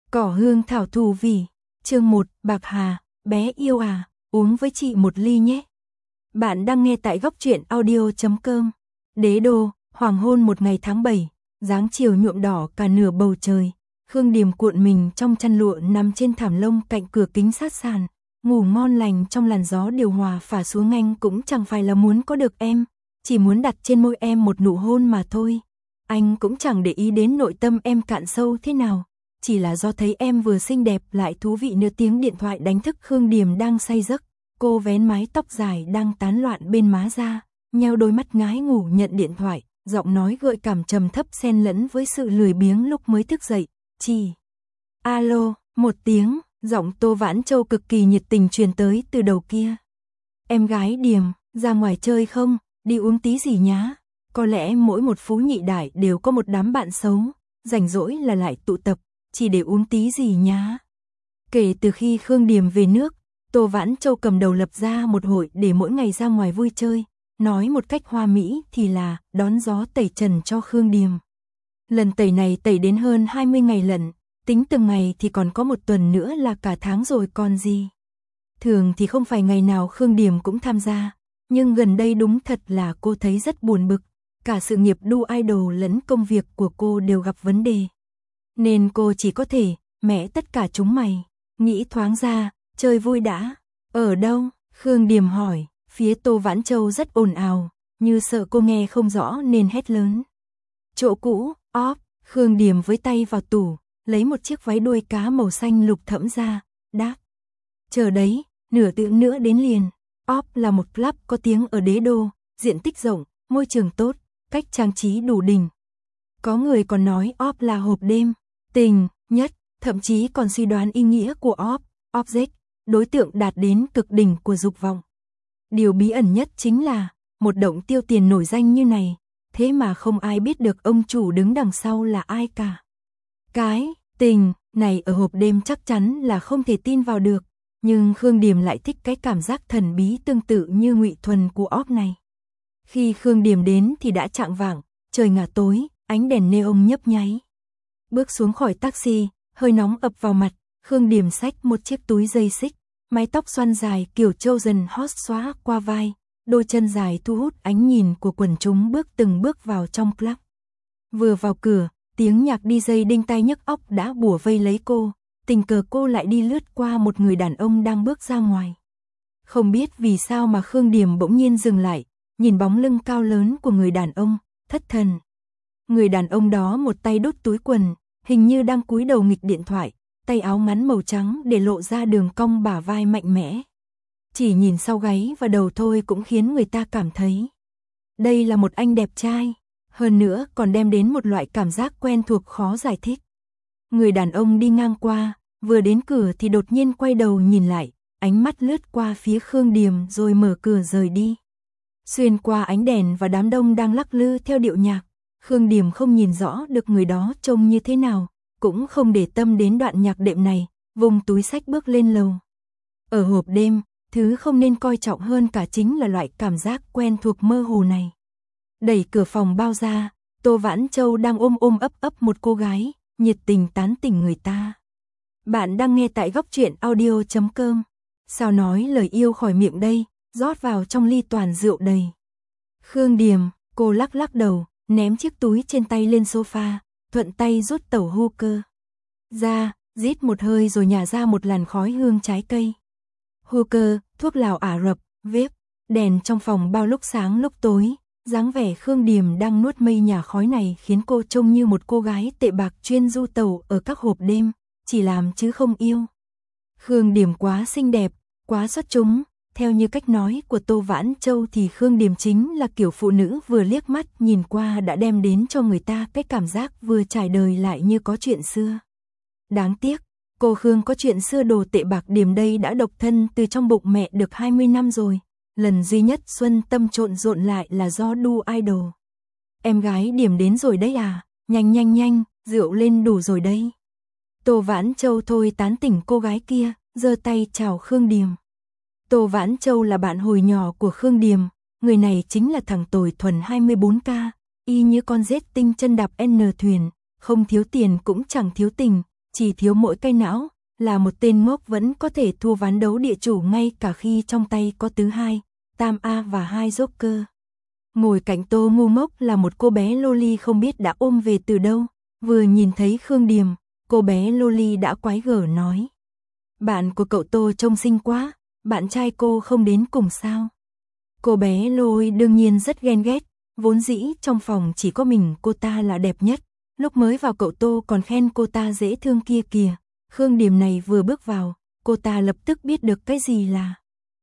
Cỏ hương thảo thù vì. Chương 1, Bạc Hà, bé yêu à, uống với chị một ly nhé. Bạn đang nghe tại góc truyện audio.com. Đế đô, hoàng hôn một ngày tháng 7, dáng chiều nhuộm đỏ cả nửa bầu trời. Khương Điềm cuộn mình trong chăn lụa nằm trên thảm lông cạnh cửa kính sát sàn, ngủ ngon lành trong làn gió điều hòa phả xuống. Anh cũng chẳng phải là muốn có được em, chỉ muốn đặt trên môi em một nụ hôn mà thôi. Anh cũng chẳng để ý đến nội tâm em cạn sâu thế nào, chỉ là do thấy em vừa xinh đẹp lại thú vị nữa. Tiếng điện thoại đánh thức Khương Điềm đang say giấc, cô vén mái tóc dài đang tán loạn bên má ra, nheo đôi mắt ngái ngủ nhận điện thoại, giọng nói gợi cảm trầm thấp xen lẫn với sự lười biếng lúc mới thức dậy. Chị. Alo, một tiếng, giọng Tô Vãn Châu cực kỳ nhiệt tình truyền tới từ đầu kia. Em gái Điềm, ra ngoài chơi không, đi uống tí gì nhá. Có lẽ mỗi một phú nhị đại đều có một đám bạn xấu, rảnh rỗi là lại tụ tập, chỉ để uống tí gì nhá. Kể từ khi Khương Điềm về nước, Tô Vãn Châu cầm đầu lập ra một hội để mỗi ngày ra ngoài vui chơi, nói một cách hoa mỹ thì là đón gió tẩy trần cho Khương Điềm. Lần tẩy này tẩy đến hơn 20 ngày lận, tính từng ngày thì còn có một tuần nữa là cả tháng rồi còn gì. Thường thì không phải ngày nào Khương Điềm cũng tham gia, nhưng gần đây đúng thật là cô thấy rất buồn bực, cả sự nghiệp đu idol lẫn công việc của cô đều gặp vấn đề. Nên cô chỉ có thể, mẹ tất cả chúng mày, nghĩ thoáng ra, chơi vui đã. Ở đâu? Khương Điềm hỏi, phía Tô Vãn Châu rất ồn ào, như sợ cô nghe không rõ nên hét lớn. Chỗ cũ, óp, Khương Điềm với tay vào tủ, lấy một chiếc váy đuôi cá màu xanh lục thẫm ra, đáp. Chờ đấy, nửa tiếng nữa đến liền. Óp là một club có tiếng ở Đế Đô, diện tích rộng, môi trường tốt, cách trang trí đủ đỉnh. Có người còn nói óp là hộp đêm, tình, nhất, thậm chí còn suy đoán ý nghĩa của óp, object, đối tượng đạt đến cực đỉnh của dục vọng. Điều bí ẩn nhất chính là, một động tiêu tiền nổi danh như này, thế mà không ai biết được ông chủ đứng đằng sau là ai cả. Cái tình này ở hộp đêm chắc chắn là không thể tin vào được, nhưng Khương Điềm lại thích cái cảm giác thần bí tương tự như ngụy thuần của óp này. Khi Khương Điềm đến thì đã chạng vạng, trời ngả tối, ánh đèn neon nhấp nháy. Bước xuống khỏi taxi, hơi nóng ập vào mặt, Khương Điềm xách một chiếc túi dây xích, mái tóc xoăn dài kiểu Chosen Hot xóa qua vai, đôi chân dài thu hút ánh nhìn của quần chúng từng bước vào trong club. Vừa vào cửa, tiếng nhạc DJ đinh tai nhức óc đã bủa vây lấy cô, tình cờ cô lại đi lướt qua một người đàn ông đang bước ra ngoài. Không biết vì sao mà Khương Điềm bỗng nhiên dừng lại, nhìn bóng lưng cao lớn của người đàn ông, thất thần. Người đàn ông đó một tay đút túi quần, hình như đang cúi đầu nghịch điện thoại, tay áo ngắn màu trắng để lộ ra đường cong bả vai mạnh mẽ. Chỉ nhìn sau gáy và đầu thôi cũng khiến người ta cảm thấy đây là một anh đẹp trai, hơn nữa còn đem đến một loại cảm giác quen thuộc khó giải thích. Người đàn ông đi ngang qua, vừa đến cửa thì đột nhiên quay đầu nhìn lại, ánh mắt lướt qua phía Khương Điềm rồi mở cửa rời đi. Xuyên qua ánh đèn và đám đông đang lắc lư theo điệu nhạc, Khương Điềm không nhìn rõ được người đó trông như thế nào, cũng không để tâm đến đoạn nhạc đệm này, vùng túi xách bước lên lầu. Ở hộp đêm, thứ không nên coi trọng hơn cả chính là loại cảm giác quen thuộc mơ hồ này. Đẩy cửa phòng bao ra, Tô Vãn Châu đang ôm ấp một cô gái, nhiệt tình tán tỉnh người ta. Bạn đang nghe tại góc truyện audio.com. Sao nói lời yêu khỏi miệng đây, rót vào trong ly toàn rượu đầy. Khương Điềm, cô lắc lắc đầu, ném chiếc túi trên tay lên sofa, thuận tay rút tẩu hookah ra, rít một hơi rồi nhả ra một làn khói hương trái cây. Hookah, thuốc lào Ả Rập, vape, đèn trong phòng bao lúc sáng lúc tối, dáng vẻ Khương Điềm đang nuốt mây nhà khói này khiến cô trông như một cô gái tệ bạc chuyên du tàu ở các hộp đêm, chỉ làm chứ không yêu. Khương Điềm quá xinh đẹp, quá xuất chúng, theo như cách nói của Tô Vãn Châu thì Khương Điềm chính là kiểu phụ nữ vừa liếc mắt nhìn qua đã đem đến cho người ta cái cảm giác vừa trải đời lại như có chuyện xưa. Đáng tiếc, cô Khương có chuyện xưa đồ tệ bạc. Điềm đây đã độc thân từ trong bụng mẹ được 20 năm rồi, lần duy nhất xuân tâm trộn rộn lại là do đu idol. Em gái Điềm đến rồi đấy à, nhanh, rượu lên đủ rồi đây. Tô Vãn Châu thôi tán tỉnh cô gái kia, giơ tay chào Khương Điềm. Tô Vãn Châu là bạn hồi nhỏ của Khương Điềm, người này chính là thằng tồi thuần 24K, y như con rết tinh chân đạp N thuyền, không thiếu tiền cũng chẳng thiếu tình, chỉ thiếu mỗi cái não, là một tên ngốc vẫn có thể thua ván đấu địa chủ ngay cả khi trong tay có tứ 2, tam A và 2 Joker. Ngồi cạnh Tô ngu ngốc là một cô bé loli không biết đã ôm về từ đâu, vừa nhìn thấy Khương Điềm, cô bé loli đã quái gở nói. Bạn của cậu Tô trông xinh quá, bạn trai cô không đến cùng sao? Cô bé lôi đương nhiên rất ghen ghét, vốn dĩ trong phòng chỉ có mình cô ta là đẹp nhất, lúc mới vào cậu Tô còn khen cô ta dễ thương kia kìa. Khương Điềm này vừa bước vào, cô ta lập tức biết được cái gì là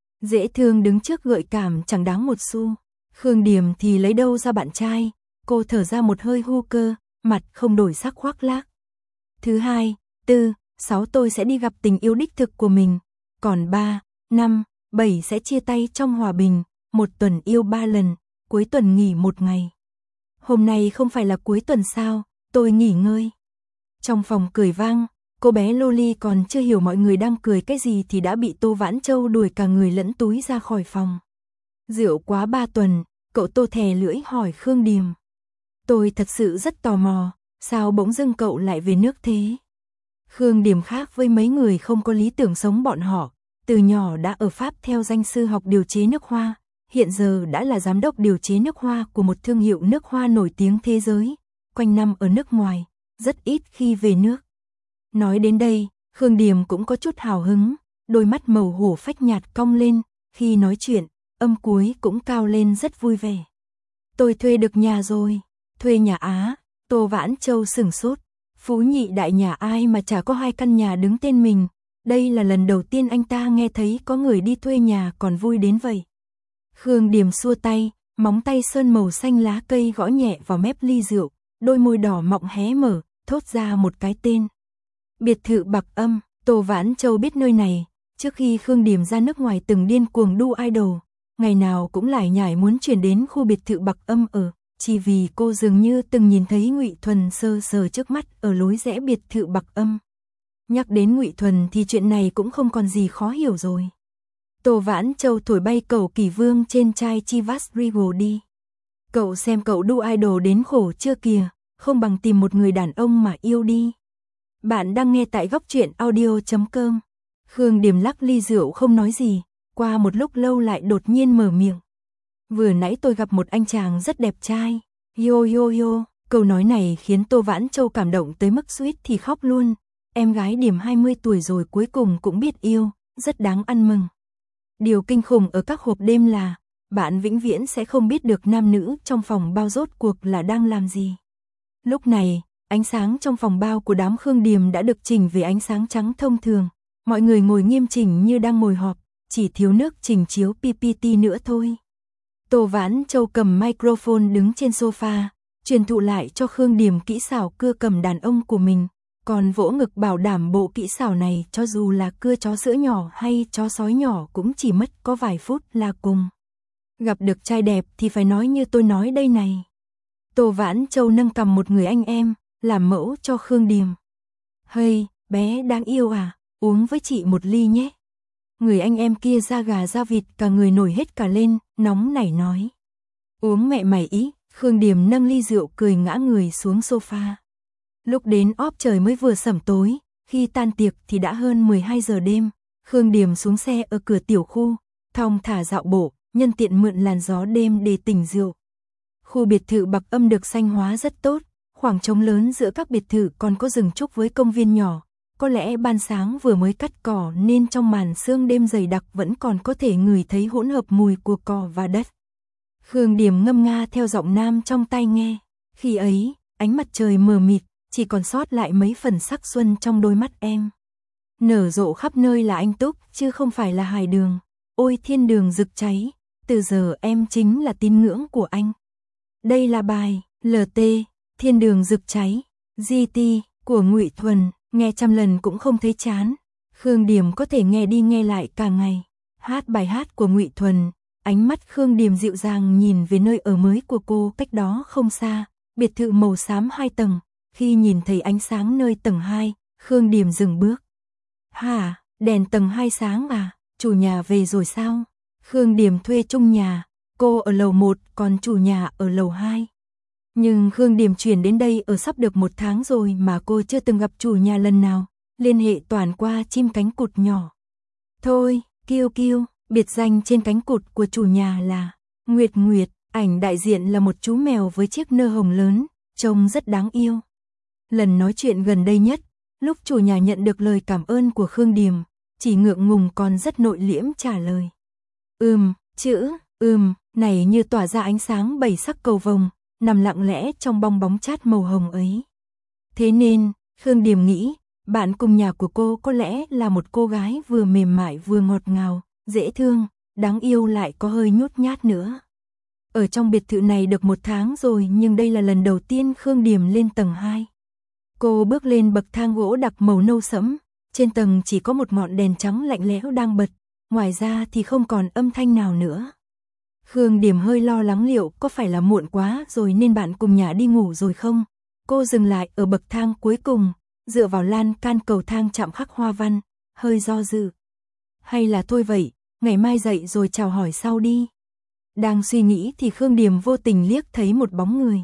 dễ thương đứng trước gợi cảm chẳng đáng một xu. Khương Điềm thì lấy đâu ra bạn trai, cô thở ra một hơi hu cơ, mặt không đổi sắc khoác lác. Thứ 2, 4, 6 tôi sẽ đi gặp tình yêu đích thực của mình, còn 3, 5, 7 sẽ chia tay trong hòa bình, một tuần yêu 3 lần, cuối tuần nghỉ 1 ngày. Hôm nay không phải là cuối tuần sao, tôi nghỉ ngơi. Trong phòng cười vang, cô bé loli còn chưa hiểu mọi người đang cười cái gì thì đã bị Tô Vãn Châu đuổi cả người lẫn túi ra khỏi phòng. Rượu quá 3 tuần, cậu Tô thè lưỡi hỏi Khương Điềm. Tôi thật sự rất tò mò, sao bỗng dưng cậu lại về nước thế? Khương Điềm khác với mấy người không có lý tưởng sống bọn họ, từ nhỏ đã ở Pháp theo danh sư học điều chế nước hoa, hiện giờ đã là giám đốc điều chế nước hoa của một thương hiệu nước hoa nổi tiếng thế giới, quanh năm ở nước ngoài, rất ít khi về nước. Nói đến đây, Khương Điềm cũng có chút hào hứng, đôi mắt màu hổ phách nhạt cong lên, khi nói chuyện, âm cuối cũng cao lên rất vui vẻ. Tôi thuê được nhà rồi, thuê nhà Á, Tô Vãn Châu sửng sốt, phú nhị đại nhà ai mà chả có 2 căn nhà đứng tên mình, đây là lần đầu tiên anh ta nghe thấy có người đi thuê nhà còn vui đến vậy. Khương Điềm xua tay, móng tay sơn màu xanh lá cây gõ nhẹ vào mép ly rượu, đôi môi đỏ mọng hé mở, thốt ra một cái tên. Biệt thự Bạc Âm, Tô Vãn Châu biết nơi này, trước khi Khương Điềm ra nước ngoài từng điên cuồng đu idol, ngày nào cũng lải nhải muốn chuyển đến khu biệt thự Bạc Âm ở, chỉ vì cô dường như từng nhìn thấy Ngụy Thuần sơ sờ trước mắt ở lối rẽ biệt thự Bạc Âm. Nhắc đến Ngụy Thuần thì chuyện này cũng không còn gì khó hiểu rồi. Tô Vãn Châu thổi bay cầu Kỳ Vương trên chai Chivas Regal đi. Cậu xem cậu đu idol đến khổ chưa kìa, không bằng tìm một người đàn ông mà yêu đi. Bạn đang nghe tại góc truyện audio.com. Khương Điềm lắc ly rượu không nói gì, qua một lúc lâu lại đột nhiên mở miệng. Vừa nãy tôi gặp một anh chàng rất đẹp trai. Yo yo yo, câu nói này khiến Tô Vãn Châu cảm động tới mức suýt thì khóc luôn. Em gái Điềm 20 tuổi rồi cuối cùng cũng biết yêu, rất đáng ăn mừng. Điều kinh khủng ở các hộp đêm là, bạn vĩnh viễn sẽ không biết được nam nữ trong phòng bao rốt cuộc là đang làm gì. Lúc này, ánh sáng trong phòng bao của đám Khương Điềm đã được chỉnh về ánh sáng trắng thông thường. Mọi người ngồi nghiêm chỉnh như đang ngồi họp, chỉ thiếu nước chỉnh chiếu PPT nữa thôi. Tô Vãn Châu cầm microphone đứng trên sofa, truyền thụ lại cho Khương Điềm kỹ xảo cưa cầm đàn ông của mình, còn vỗ ngực bảo đảm bộ kỹ xảo này cho dù là cưa chó sữa nhỏ hay chó sói nhỏ cũng chỉ mất có vài phút là cùng. Gặp được trai đẹp thì phải nói như tôi nói đây này. Tô Vãn Châu nâng cầm một người anh em, làm mẫu cho Khương Điềm. Hey, bé đáng yêu à, uống với chị một ly nhé. Người anh em kia da gà da vịt cả người nổi hết cả lên, nóng nảy nói. Uống mẹ mày ý, Khương Điềm nâng ly rượu cười ngã người xuống sofa. Lúc đến óp trời mới vừa sẩm tối, khi tan tiệc thì đã hơn 12 giờ đêm. Khương Điềm xuống xe ở cửa tiểu khu, thong thả dạo bộ, nhân tiện mượn làn gió đêm để tỉnh rượu. Khu biệt thự Bạc Âm được xanh hóa rất tốt, khoảng trống lớn giữa các biệt thự còn có rừng trúc với công viên nhỏ. Có lẽ ban sáng vừa mới cắt cỏ nên trong màn sương đêm dày đặc vẫn còn có thể ngửi thấy hỗn hợp mùi của cỏ và đất. Khương Điềm ngâm nga theo giọng nam trong tai nghe. Khi ấy, ánh mặt trời mờ mịt, chỉ còn sót lại mấy phần sắc xuân trong đôi mắt em. Nở rộ khắp nơi là anh túc, chứ không phải là hải đường. Ôi thiên đường rực cháy, từ giờ em chính là tín ngưỡng của anh. Đây là bài LT, Thiên đường rực cháy, GT của Ngụy Thuần, nghe trăm lần cũng không thấy chán. Khương Điềm có thể nghe đi nghe lại cả ngày. Hát bài hát của Ngụy Thuần, ánh mắt Khương Điềm dịu dàng nhìn về nơi ở mới của cô cách đó không xa, biệt thự màu xám 2 tầng. Khi nhìn thấy ánh sáng nơi tầng 2, Khương Điềm dừng bước. Hả, đèn tầng 2 sáng à, chủ nhà về rồi sao? Khương Điềm thuê chung nhà, cô ở lầu 1 còn chủ nhà ở lầu 2. Nhưng Khương Điềm chuyển đến đây ở sắp được 1 tháng rồi mà cô chưa từng gặp chủ nhà lần nào, liên hệ toàn qua chim cánh cụt nhỏ. Thôi, Kiêu Kiêu, biệt danh trên cánh cụt của chủ nhà là Nguyệt Nguyệt, ảnh đại diện là một chú mèo với chiếc nơ hồng lớn, trông rất đáng yêu. Lần nói chuyện gần đây nhất, lúc chủ nhà nhận được lời cảm ơn của Khương Điềm, chỉ ngượng ngùng còn rất nội liễm trả lời. Chữ, này như tỏa ra ánh sáng 7 sắc cầu vồng, nằm lặng lẽ trong bong bóng chát màu hồng ấy. Thế nên, Khương Điềm nghĩ, bạn cùng nhà của cô có lẽ là một cô gái vừa mềm mại vừa ngọt ngào, dễ thương, đáng yêu lại có hơi nhút nhát nữa. Ở trong biệt thự này được 1 tháng rồi nhưng đây là lần đầu tiên Khương Điềm lên tầng 2. Cô bước lên bậc thang gỗ đặc màu nâu sẫm, trên tầng chỉ có một ngọn đèn trắng lạnh lẽo đang bật, ngoài ra thì không còn âm thanh nào nữa. Khương Điềm hơi lo lắng liệu có phải là muộn quá rồi nên bạn cùng nhà đi ngủ rồi không? Cô dừng lại ở bậc thang cuối cùng, dựa vào lan can cầu thang chạm khắc hoa văn, hơi do dự. Hay là thôi vậy, ngày mai dậy rồi chào hỏi sau đi. Đang suy nghĩ thì Khương Điềm vô tình liếc thấy một bóng người.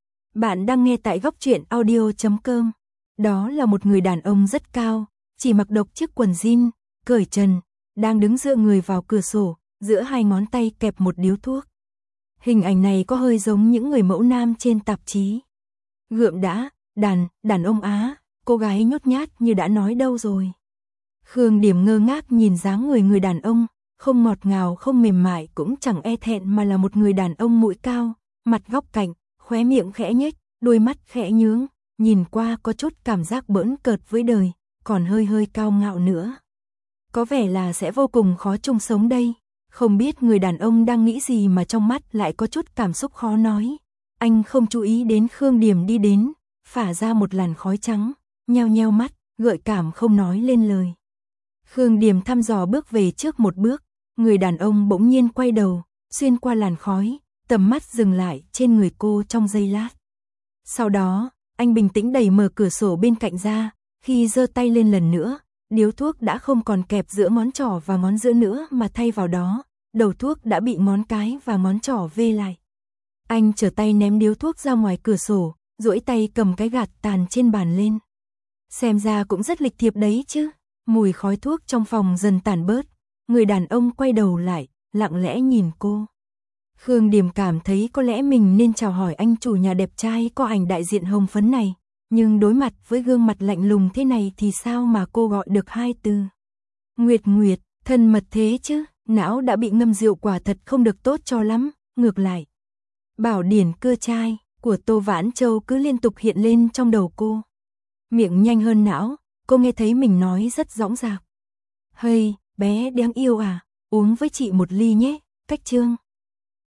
Bạn đang nghe tại Góc Truyện Audio.com. Đó là một người đàn ông rất cao, chỉ mặc độc chiếc quần jean, cởi trần, đang đứng dựa người vào cửa sổ, giữa hai ngón tay kẹp một điếu thuốc. Hình ảnh này có hơi giống những người mẫu nam trên tạp chí. Gượm đã, đàn ông Á, cô gái nhút nhát như đã nói đâu rồi. Khương Điềm ngơ ngác nhìn dáng người đàn ông, không ngọt ngào không mềm mại cũng chẳng e thẹn mà là một người đàn ông mũi cao, mặt góc cạnh, khóe miệng khẽ nhếch, đôi mắt khẽ nhướng, nhìn qua có chút cảm giác bỡn cợt với đời, còn hơi cao ngạo nữa. Có vẻ là sẽ vô cùng khó chung sống đây. Không biết người đàn ông đang nghĩ gì mà trong mắt lại có chút cảm xúc khó nói. Anh không chú ý đến Khương Điềm đi đến, phả ra một làn khói trắng, nheo nheo mắt, gợi cảm không nói lên lời. Khương Điềm thăm dò bước về trước một bước, người đàn ông bỗng nhiên quay đầu, xuyên qua làn khói, tầm mắt dừng lại trên người cô trong giây lát. Sau đó, anh bình tĩnh đẩy mở cửa sổ bên cạnh ra, khi giơ tay lên lần nữa, điếu thuốc đã không còn kẹp giữa ngón trỏ và ngón giữa nữa mà thay vào đó, đầu thuốc đã bị ngón cái và ngón trỏ vê lại. Anh trở tay ném điếu thuốc ra ngoài cửa sổ, duỗi tay cầm cái gạt tàn trên bàn lên. Xem ra cũng rất lịch thiệp đấy chứ. Mùi khói thuốc trong phòng dần tản bớt, người đàn ông quay đầu lại, lặng lẽ nhìn cô. Khương Điềm cảm thấy có lẽ mình nên chào hỏi anh chủ nhà đẹp trai có ảnh đại diện hồng phấn này, nhưng đối mặt với gương mặt lạnh lùng thế này thì sao mà cô gọi được 2 từ. Nguyệt Nguyệt, thân mật thế chứ, não đã bị ngâm rượu quả thật không được tốt cho lắm, ngược lại. Bảo điển cưa trai của Tô Vãn Châu cứ liên tục hiện lên trong đầu cô. Miệng nhanh hơn não, cô nghe thấy mình nói rất dõng dạc. Hey, bé đáng yêu à, uống với chị một ly nhé, cách chương.